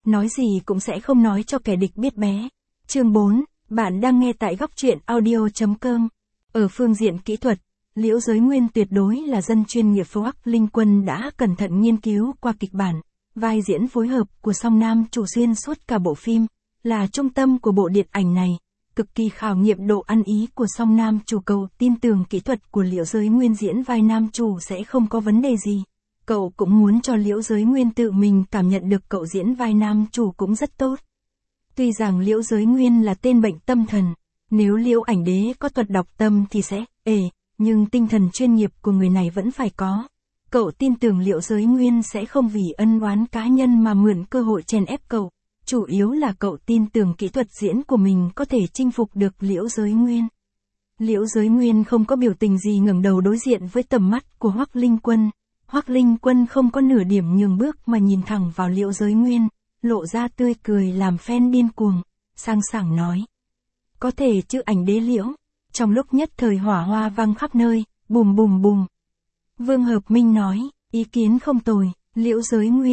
nói gì cũng sẽ không nói cho kẻ địch biết bé. Chương 4, bạn đang nghe tại góc truyện audio.com. Ở phương diện kỹ thuật, Liễu Giới Nguyên tuyệt đối là dân chuyên nghiệp. Hoắc Linh Quân đã cẩn thận nghiên cứu qua kịch bản, vai diễn phối hợp của song nam chủ xuyên suốt cả bộ phim, là trung tâm của bộ điện ảnh này, cực kỳ khảo nghiệm độ ăn ý của song nam chủ. Cậu tin tưởng kỹ thuật của Liễu Giới Nguyên diễn vai nam chủ sẽ không có vấn đề gì. Cậu cũng muốn cho Liễu Giới Nguyên tự mình cảm nhận được cậu diễn vai nam chủ cũng rất tốt. Tuy rằng Liễu Giới Nguyên là tên bệnh tâm thần, nếu Liễu Ảnh Đế có thuật đọc tâm thì sẽ nhưng tinh thần chuyên nghiệp của người này vẫn phải có. Cậu tin tưởng Liễu Giới Nguyên sẽ không vì ân oán cá nhân mà mượn cơ hội chèn ép cậu. Chủ yếu là cậu tin tưởng kỹ thuật diễn của mình có thể chinh phục được Liễu Giới Nguyên. Liễu Giới Nguyên không có biểu tình gì, ngẩng đầu đối diện với tầm mắt của Hoắc Linh Quân. Hoắc Linh Quân không có nửa điểm nhường bước mà nhìn thẳng vào Liễu Giới Nguyên, lộ ra tươi cười làm fan điên cuồng, sang sảng nói. Có thể chứ Ảnh Đế Liễu. Trong lúc nhất thời hỏa hoa vang khắp nơi, bùm bùm bùm. Vương Hợp Minh nói, ý kiến không tồi. Liễu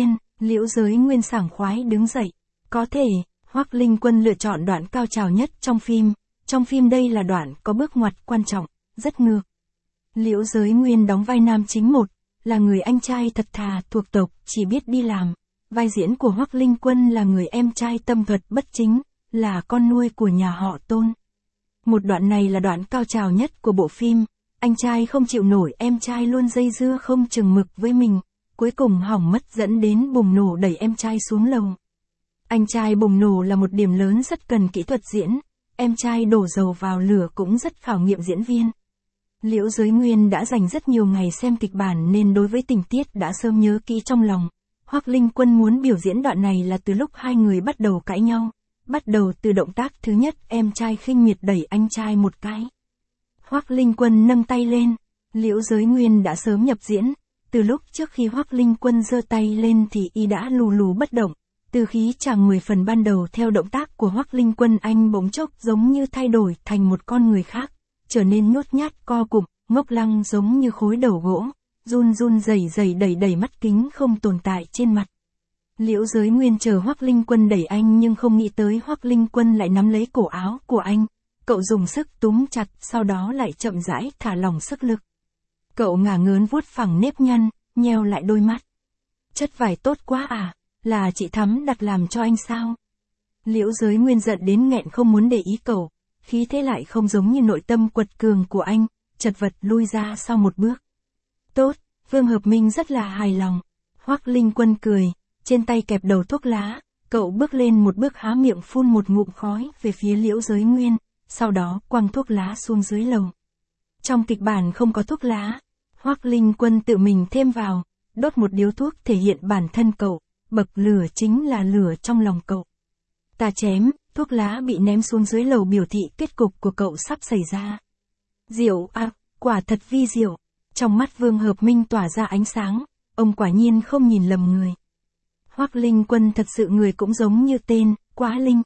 Giới Nguyên sảng khoái đứng dậy. Có thể, Hoắc Linh Quân lựa chọn đoạn cao trào nhất trong phim. Trong phim đây là đoạn có bước ngoặt quan trọng, rất ngược. Liễu Giới Nguyên đóng vai nam chính một, là người anh trai thật thà thuộc tộc, chỉ biết đi làm. Vai diễn của Hoắc Linh Quân là người em trai tâm thuật bất chính, là con nuôi của nhà họ Tôn. Một đoạn này là đoạn cao trào nhất của bộ phim. Anh trai không chịu nổi em trai luôn dây dưa không chừng mực với mình, cuối cùng hỏng mất dẫn đến bùng nổ đẩy em trai xuống lầu. Anh trai bùng nổ là một điểm lớn rất cần kỹ thuật diễn, em trai đổ dầu vào lửa cũng rất khảo nghiệm diễn viên. Liễu Giới Nguyên đã dành rất nhiều ngày xem kịch bản nên đối với tình tiết đã sớm nhớ kỹ trong lòng. Hoắc Linh Quân muốn biểu diễn đoạn này là từ lúc hai người bắt đầu cãi nhau. Bắt đầu từ động tác thứ nhất, em trai khinh miệt đẩy anh trai một cái. Hoắc Linh Quân nâng tay lên. Liễu Giới Nguyên đã sớm nhập diễn. Từ lúc trước khi Hoắc Linh Quân giơ tay lên thì y đã lù lù bất động. Từ khí chàng 10 phần ban đầu theo động tác của Hoắc Linh Quân, anh bỗng chốc giống như thay đổi thành một con người khác, trở nên nhút nhát co cụm, ngốc lăng giống như khối đầu gỗ, run run rẩy rẩy đẩy mắt kính không tồn tại trên mặt. Liễu Giới Nguyên chờ Hoắc Linh Quân đẩy anh nhưng không nghĩ tới Hoắc Linh Quân lại nắm lấy cổ áo của anh. Cậu dùng sức túm chặt, sau đó lại chậm rãi thả lỏng sức lực. Cậu ngả ngớn vuốt phẳng nếp nhăn, nheo lại đôi mắt. Chất vải tốt quá à, là chị Thắm đặt làm cho anh sao? Liễu Giới Nguyên giận đến nghẹn không muốn để ý cậu, khí thế lại không giống như nội tâm quật cường của anh, chật vật lui ra sau một bước. Tốt, Vương Hợp Minh rất là hài lòng. Hoắc Linh Quân cười, trên tay kẹp đầu thuốc lá, cậu bước lên một bước há miệng phun một ngụm khói về phía Liễu Giới Nguyên, sau đó quăng thuốc lá xuống dưới lầu. Trong kịch bản không có thuốc lá, Hoắc Linh Quân tự mình thêm vào, đốt một điếu thuốc thể hiện bản thân cậu, bậc lửa chính là lửa trong lòng cậu. Ta chém, thuốc lá bị ném xuống dưới lầu biểu thị kết cục của cậu sắp xảy ra. Diệu à, quả thật vi diệu. Trong mắt Vương Hợp Minh tỏa ra ánh sáng, ông quả nhiên không nhìn lầm người. Hoắc Linh Quân thật sự người cũng giống như tên, quá linh.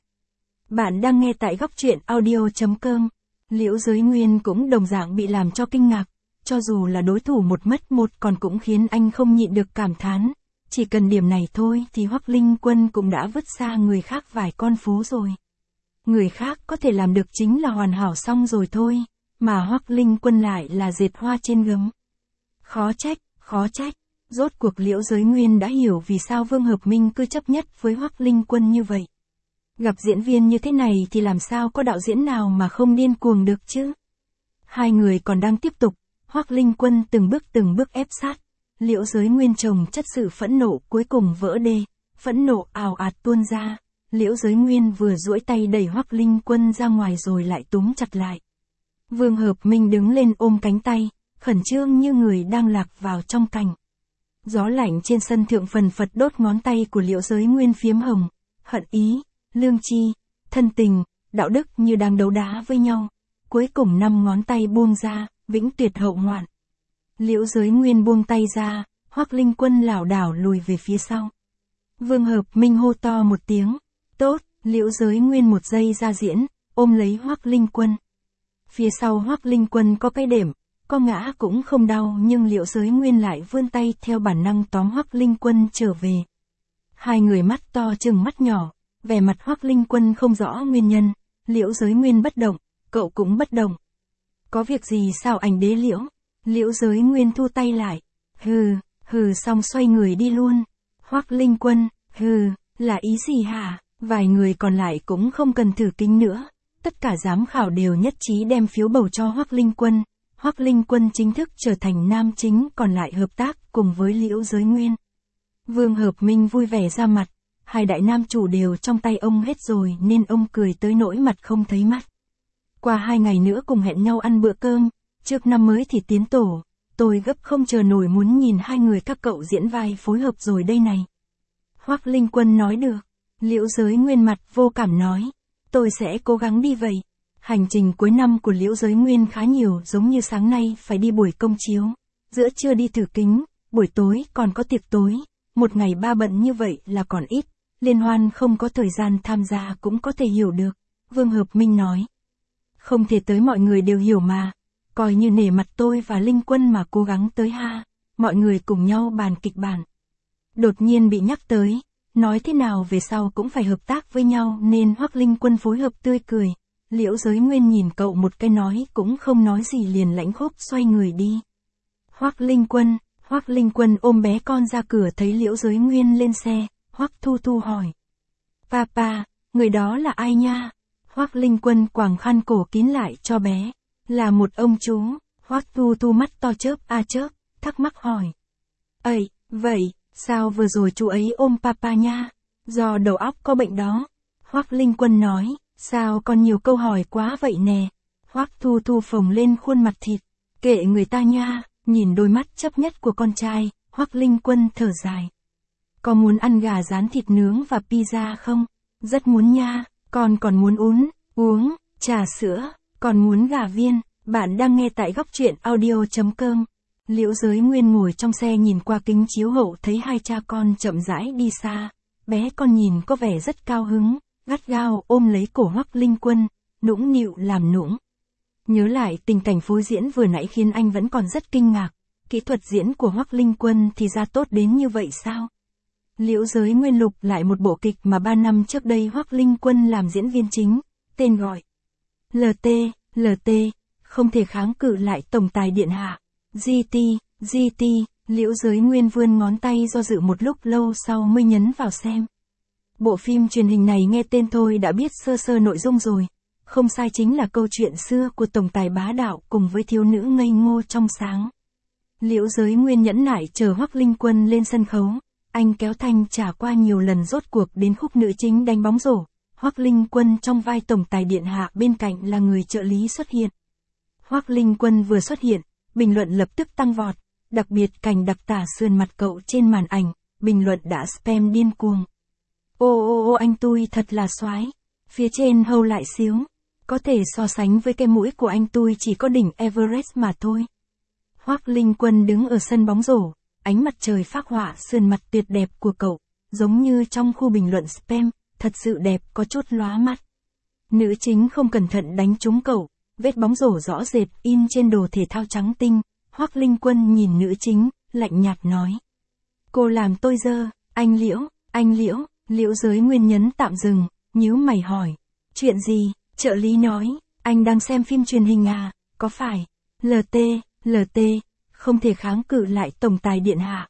Bạn đang nghe tại góc truyện audio.com. Liễu Giới Nguyên cũng đồng dạng bị làm cho kinh ngạc, cho dù là đối thủ một mất một còn cũng khiến anh không nhịn được cảm thán. Chỉ cần điểm này thôi thì Hoắc Linh Quân cũng đã vứt xa người khác vài con phố rồi. Người khác có thể làm được chính là hoàn hảo xong rồi thôi, mà Hoắc Linh Quân lại là dệt hoa trên gấm. Khó trách, rốt cuộc Liễu Giới Nguyên đã hiểu vì sao Vương Hợp Minh cứ chấp nhất với Hoắc Linh Quân như vậy. Gặp diễn viên như thế này thì làm sao có đạo diễn nào mà không điên cuồng được chứ? Hai người còn đang tiếp tục, Hoắc Linh Quân từng bước ép sát. Liễu Giới Nguyên chồng chất sự phẫn nộ cuối cùng vỡ đê, phẫn nộ ào ạt tuôn ra. Liễu Giới Nguyên vừa duỗi tay đẩy Hoắc Linh Quân ra ngoài rồi lại túm chặt lại. Vương Hợp Minh đứng lên ôm cánh tay, khẩn trương như người đang lạc vào trong cành. Gió lạnh trên sân thượng phần phật đốt ngón tay của Liễu Giới Nguyên phiếm hồng, hận ý, lương tri, thân tình, đạo đức như đang đấu đá với nhau. Cuối cùng 5 ngón tay buông ra, vĩnh tuyệt hậu hoạn. Liễu Giới Nguyên buông tay ra, Hoắc Linh Quân lảo đảo lùi về phía sau. Vương Hợp Minh hô to một tiếng, tốt, Liễu Giới Nguyên một giây ra diễn, ôm lấy Hoắc Linh Quân. Phía sau Hoắc Linh Quân có cái đệm, có ngã cũng không đau nhưng Liễu Giới Nguyên lại vươn tay theo bản năng tóm Hoắc Linh Quân trở về. Hai người mắt to chừng mắt nhỏ, vẻ mặt Hoắc Linh Quân không rõ nguyên nhân, Liễu Giới Nguyên bất động, cậu cũng bất động. Có việc gì sao anh đế Liễu? Liễu Giới Nguyên thu tay lại. Hừ xong xoay người đi luôn. Hoắc Linh Quân, là ý gì hả? Vài người còn lại cũng không cần thử kính nữa. Tất cả giám khảo đều nhất trí đem phiếu bầu cho Hoắc Linh Quân. Hoắc Linh Quân chính thức trở thành nam chính, còn lại hợp tác cùng với Liễu Giới Nguyên. Vương Hợp Minh vui vẻ ra mặt, hai đại nam chủ đều trong tay ông hết rồi nên ông cười tới nỗi mặt không thấy mắt. Qua 2 ngày nữa cùng hẹn nhau ăn bữa cơm, trước năm mới thì tiến tổ, tôi gấp không chờ nổi muốn nhìn hai người các cậu diễn vai phối hợp rồi đây này. Hoắc Linh Quân nói được, Liễu Giới Nguyên mặt vô cảm nói, tôi sẽ cố gắng đi vậy. Hành trình cuối năm của Liễu Giới Nguyên khá nhiều, giống như sáng nay phải đi buổi công chiếu, giữa trưa đi thử kính, buổi tối còn có tiệc tối, một ngày 3 bận như vậy là còn ít, liên hoan không có thời gian tham gia cũng có thể hiểu được, Vương Hợp Minh nói. Không thể tới mọi người đều hiểu mà, coi như nể mặt tôi và Linh Quân mà cố gắng tới ha, mọi người cùng nhau bàn kịch bản. Đột nhiên bị nhắc tới, nói thế nào về sau cũng phải hợp tác với nhau nên Hoắc Linh Quân phối hợp tươi cười. Liễu Giới Nguyên nhìn cậu một cái nói cũng không nói gì liền lãnh khốc xoay người đi. Hoắc Linh Quân ôm bé con ra cửa thấy Liễu Giới Nguyên lên xe, Hoắc Thu Thu hỏi. Papa, người đó là ai nha? Hoắc Linh Quân quàng khăn cổ kín lại cho bé. Là một ông chú. Hoắc Thu Thu mắt to chớp chớp, thắc mắc hỏi. Ây, vậy, sao vừa rồi chú ấy ôm papa nha? Do đầu óc có bệnh đó. Hoắc Linh Quân nói, sao con nhiều câu hỏi quá vậy nè? Hoắc Thu Thu phồng lên khuôn mặt thịt. Kệ người ta nha, nhìn đôi mắt chấp nhất của con trai, Hoắc Linh Quân thở dài. Có muốn ăn gà rán thịt nướng và pizza không? Rất muốn nha, con còn muốn uống trà sữa, còn muốn gà viên. Bạn đang nghe tại góc truyện audio.com. Liễu Giới Nguyên ngồi trong xe nhìn qua kính chiếu hậu thấy hai cha con chậm rãi đi xa. Bé con nhìn có vẻ rất cao hứng, gắt gao ôm lấy cổ Hoắc Linh Quân, nũng nịu làm nũng. Nhớ lại tình cảnh phối diễn vừa nãy khiến anh vẫn còn rất kinh ngạc. Kỹ thuật diễn của Hoắc Linh Quân thì ra tốt đến như vậy sao? Liễu Giới Nguyên lục lại một bộ kịch mà 3 năm trước đây Hoắc Linh Quân làm diễn viên chính, tên gọi LT, không thể kháng cự lại tổng tài điện hạ. GT, Liễu Giới Nguyên vươn ngón tay do dự một lúc lâu sau mới nhấn vào xem. Bộ phim truyền hình này nghe tên thôi đã biết sơ sơ nội dung rồi. Không sai, chính là câu chuyện xưa của tổng tài bá đạo cùng với thiếu nữ ngây ngô trong sáng. Liễu Giới Nguyên nhẫn nại chờ Hoắc Linh Quân lên sân khấu. Anh kéo thanh trả qua nhiều lần rốt cuộc đến khúc nữ chính đánh bóng rổ. Hoắc Linh Quân trong vai tổng tài điện hạ, bên cạnh là người trợ lý xuất hiện. Hoắc Linh Quân vừa xuất hiện, bình luận lập tức tăng vọt, đặc biệt cảnh đặc tả sườn mặt cậu trên màn ảnh, bình luận đã spam điên cuồng. Ô anh tui thật là soái, phía trên hâu lại xíu, có thể so sánh với cái mũi của anh tui chỉ có đỉnh Everest mà thôi. Hoắc Linh Quân đứng ở sân bóng rổ, ánh mặt trời phác họa sườn mặt tuyệt đẹp của cậu, giống như trong khu bình luận spam, thật sự đẹp có chút lóa mắt. Nữ chính không cẩn thận đánh trúng cậu, vết bóng rổ rõ rệt in trên đồ thể thao trắng tinh. Hoắc Linh Quân nhìn nữ chính, lạnh nhạt nói. Cô làm tôi dơ, anh Liễu, Liễu Giới Nguyên nhấn tạm dừng, nhíu mày hỏi. Chuyện gì? Trợ lý nói, anh đang xem phim truyền hình à, có phải? LT, không thể kháng cự lại tổng tài điện hạ.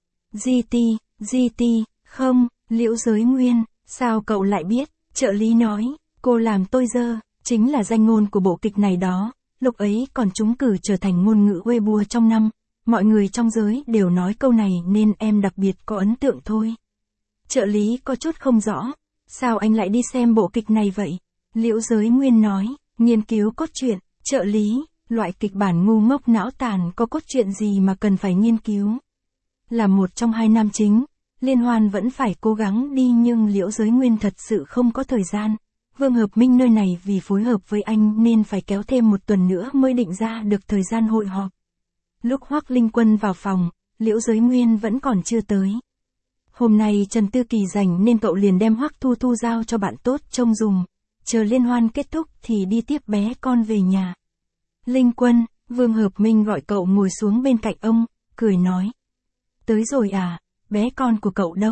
GT, không, Liễu Giới Nguyên, sao cậu lại biết? Trợ lý nói, cô làm tôi dơ, chính là danh ngôn của bộ kịch này đó. Lúc ấy còn trúng cử trở thành ngôn ngữ Weibo trong năm, mọi người trong giới đều nói câu này nên em đặc biệt có ấn tượng thôi. Trợ lý có chút không rõ, sao anh lại đi xem bộ kịch này vậy? Liễu Giới Nguyên nói, nghiên cứu cốt truyện. Trợ lý, loại kịch bản ngu ngốc não tàn có cốt truyện gì mà cần phải nghiên cứu? Là một trong hai nam chính, liên hoan vẫn phải cố gắng đi nhưng Liễu Giới Nguyên thật sự không có thời gian. Vương Hợp Minh nơi này vì phối hợp với anh nên phải kéo thêm một tuần nữa mới định ra được thời gian hội họp. Lúc Hoắc Linh Quân vào phòng, Liễu Giới Nguyên vẫn còn chưa tới. Hôm nay Trần Tư Kỳ rảnh nên cậu liền đem Hoắc Thu Thu giao cho bạn tốt trông dùng. Chờ liên hoan kết thúc thì đi tiếp bé con về nhà. Linh Quân, Vương Hợp Minh gọi cậu ngồi xuống bên cạnh ông, cười nói. Tới rồi à, bé con của cậu đâu?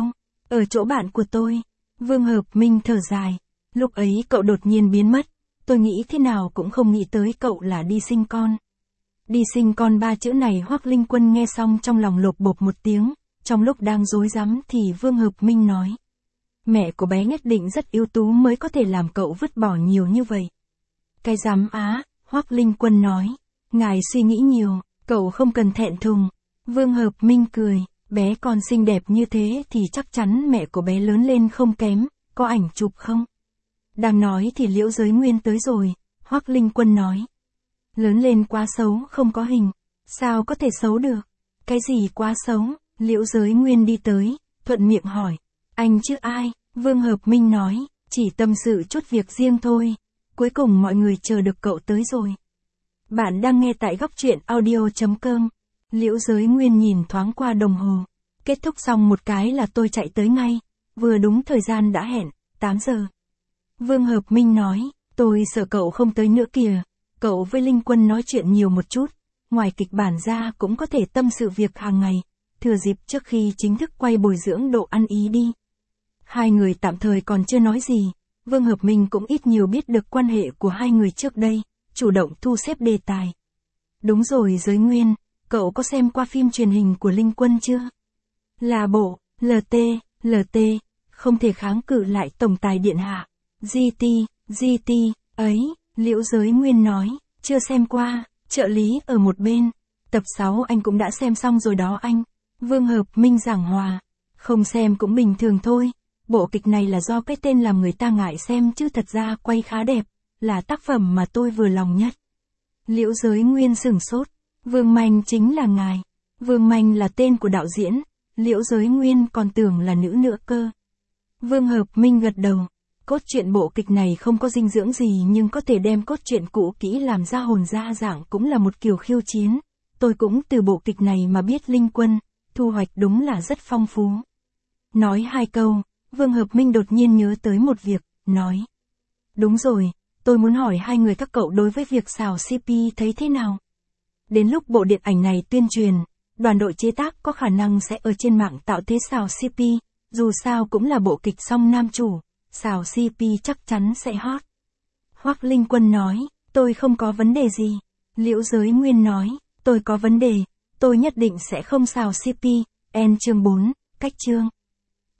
Ở chỗ bạn của tôi. Vương Hợp Minh thở dài. Lúc ấy cậu đột nhiên biến mất. Tôi nghĩ thế nào cũng không nghĩ tới cậu là đi sinh con. Đi sinh con, ba chữ này Hoắc Linh Quân nghe xong trong lòng lột bột một tiếng. Trong lúc đang rối rắm thì Vương Hợp Minh nói. Mẹ của bé nhất định rất ưu tú mới có thể làm cậu vứt bỏ nhiều như vậy. Cái dám á, Hoắc Linh Quân nói. Ngài suy nghĩ nhiều, cậu không cần thẹn thùng. Vương Hợp Minh cười, bé còn xinh đẹp như thế thì chắc chắn mẹ của bé lớn lên không kém, có ảnh chụp không? Đang nói thì Liễu Giới Nguyên tới rồi, Hoắc Linh Quân nói. Lớn lên quá xấu, không có hình. Sao có thể xấu được? Cái gì quá xấu? Liễu Giới Nguyên đi tới, thuận miệng hỏi. Anh chứ ai? Vương Hợp Minh nói, chỉ tâm sự chút việc riêng thôi. Cuối cùng mọi người chờ được cậu tới rồi. Bạn đang nghe tại góc truyện audio.com. Liễu Giới Nguyên nhìn thoáng qua đồng hồ. Kết thúc xong một cái là tôi chạy tới ngay. Vừa đúng thời gian đã hẹn, 8 giờ. Vương Hợp Minh nói, tôi sợ cậu không tới nữa kìa. Cậu với Linh Quân nói chuyện nhiều một chút. Ngoài kịch bản ra cũng có thể tâm sự việc hàng ngày. Thừa dịp trước khi chính thức quay bồi dưỡng độ ăn ý đi. Hai người tạm thời còn chưa nói gì. Vương Hợp Minh cũng ít nhiều biết được quan hệ của hai người trước đây. Chủ động thu xếp đề tài. Đúng rồi Giới Nguyên, cậu có xem qua phim truyền hình của Linh Quân chưa? Là bộ, LT, không thể kháng cự lại tổng tài điện hạ. GT, ấy, Liễu Giới Nguyên nói, chưa xem qua, trợ lý ở một bên. Tập 6 anh cũng đã xem xong rồi đó anh. Vương Hợp Minh giảng hòa, không xem cũng bình thường thôi. Bộ kịch này là do cái tên làm người ta ngại xem chứ thật ra quay khá đẹp, là tác phẩm mà tôi vừa lòng nhất. Liễu Giới Nguyên sửng sốt, Vương Manh chính là ngài. Vương Manh là tên của đạo diễn, Liễu Giới Nguyên còn tưởng là nữ nữa cơ. Vương Hợp Minh gật đầu, cốt truyện bộ kịch này không có dinh dưỡng gì nhưng có thể đem cốt truyện cũ kỹ làm ra hồn ra dạng cũng là một kiểu khiêu chiến. Tôi cũng từ bộ kịch này mà biết Linh Quân, thu hoạch đúng là rất phong phú. Nói hai câu, Vương Hợp Minh đột nhiên nhớ tới một việc, nói. Đúng rồi, tôi muốn hỏi hai người các cậu đối với việc xào CP thấy thế nào? Đến lúc bộ điện ảnh này tuyên truyền, đoàn đội chế tác có khả năng sẽ ở trên mạng tạo thế xào CP, dù sao cũng là bộ kịch song nam chủ, xào CP chắc chắn sẽ hot. Hoắc Linh Quân nói, tôi không có vấn đề gì. Liễu Giới Nguyên nói, tôi có vấn đề, tôi nhất định sẽ không xào CP. Chương 4, cách chương.